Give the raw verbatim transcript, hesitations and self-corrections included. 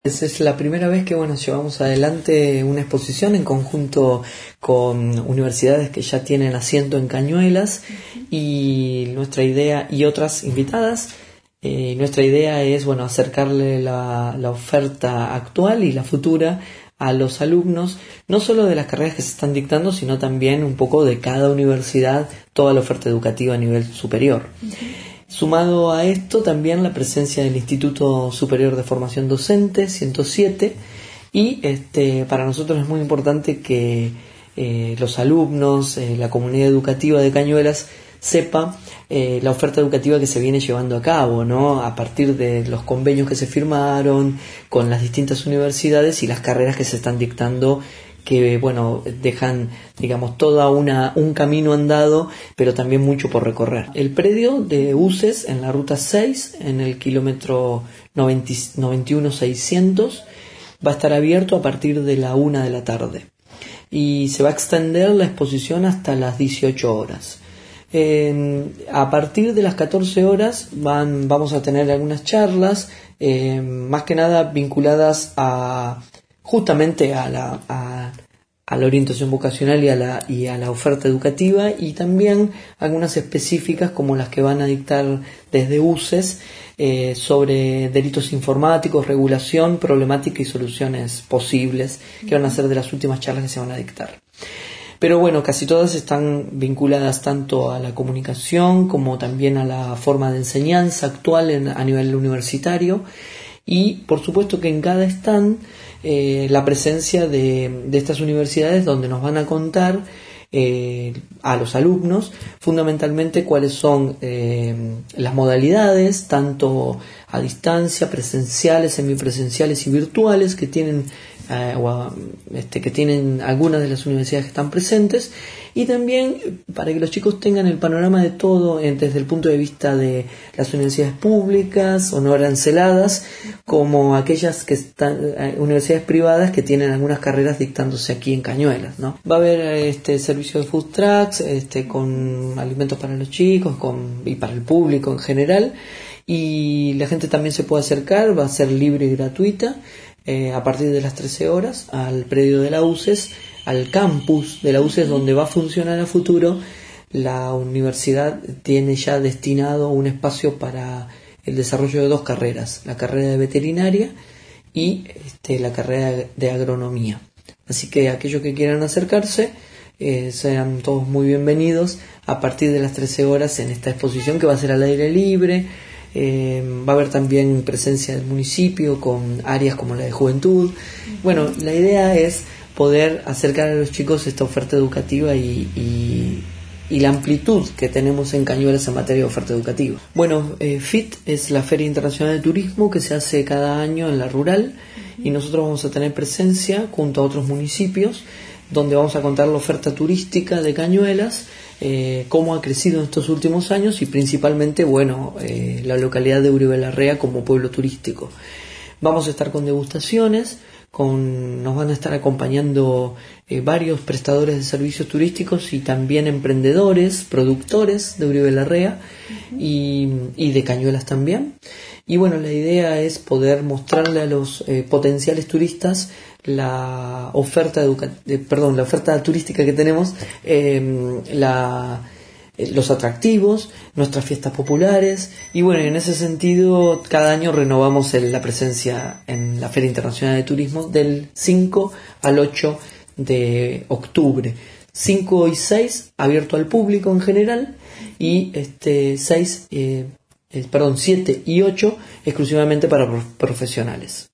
Es la primera vez que bueno, llevamos adelante una exposición en conjunto con universidades que ya tienen asiento en Cañuelas y nuestra idea y otras invitadas. Eh, nuestra idea es bueno, acercarle la, la oferta actual y la futura a los alumnos, no solo de las carreras que se están dictando, sino también un poco de cada universidad, toda la oferta educativa a nivel superior. Uh-huh. Sumado a esto también la presencia del Instituto Superior de Formación Docente, ciento siete, y este, para nosotros es muy importante que eh, los alumnos, eh, la comunidad educativa de Cañuelas sepa eh, la oferta educativa que se viene llevando a cabo, ¿no? A partir de los convenios que se firmaron con las distintas universidades y las carreras que se están dictando, que bueno, dejan digamos toda una un camino andado, pero también mucho por recorrer. El predio de U C E S en la ruta seis, en el kilómetro noventa, noventa y uno seiscientos, va a estar abierto a partir de la una de la tarde y se va a extender la exposición hasta las dieciocho horas. Eh, a partir de las catorce horas van, vamos a tener algunas charlas, eh, más que nada vinculadas a justamente a la, a, a la orientación vocacional y a, la, y a la oferta educativa, y también algunas específicas como las que van a dictar desde U C E S eh, sobre delitos informáticos, regulación, problemática y soluciones posibles, que van a ser de las últimas charlas que se van a dictar. Pero bueno, casi todas están vinculadas tanto a la comunicación como también a la forma de enseñanza actual en, a nivel universitario, y por supuesto que en cada stand eh, la presencia de, de estas universidades donde nos van a contar eh, a los alumnos fundamentalmente cuáles son eh, las modalidades, tanto a distancia, presenciales, semipresenciales y virtuales, que tienen eh, o, este, que tienen algunas de las universidades que están presentes, y también para que los chicos tengan el panorama de todo eh, desde el punto de vista de las universidades públicas o no aranceladas, como aquellas que están eh, universidades privadas que tienen algunas carreras dictándose aquí en Cañuelas, ¿no? Va a haber este servicio de food trucks este, con alimentos para los chicos con, y para el público en general, y la gente también se puede acercar, va a ser libre y gratuita eh, a partir de las trece horas al predio de la U C E S, al campus de la U C E S donde va a funcionar a futuro. La universidad tiene ya destinado un espacio para el desarrollo de dos carreras, la carrera de veterinaria y este, la carrera de agronomía. Así que aquellos que quieran acercarse eh, serán todos muy bienvenidos a partir de las trece horas en esta exposición que va a ser al aire libre. Eh, va a haber también presencia del municipio con áreas como la de juventud. Bueno, la idea es poder acercar a los chicos esta oferta educativa y, y, y la amplitud que tenemos en Cañuelas en materia de oferta educativa. Bueno, eh, FIT es la Feria Internacional de Turismo que se hace cada año en la rural, y nosotros vamos a tener presencia junto a otros municipios donde vamos a contar la oferta turística de Cañuelas, eh, cómo ha crecido en estos últimos años y principalmente, bueno, eh, la localidad de Uribe Larrea como pueblo turístico. Vamos a estar con degustaciones, con, nos van a estar acompañando eh, varios prestadores de servicios turísticos y también emprendedores, productores de Uribe Larrea y, y de Cañuelas también. Y bueno, la idea es poder mostrarle a los eh, potenciales turistas la oferta educa- eh, perdón, la oferta turística que tenemos, eh, la, eh, los atractivos, nuestras fiestas populares, y bueno, en ese sentido cada año renovamos el, la presencia en la Feria Internacional de Turismo del cinco al ocho de octubre. cinco y seis abierto al público en general, y este seis, eh, eh, perdón, siete y ocho exclusivamente para profesionales.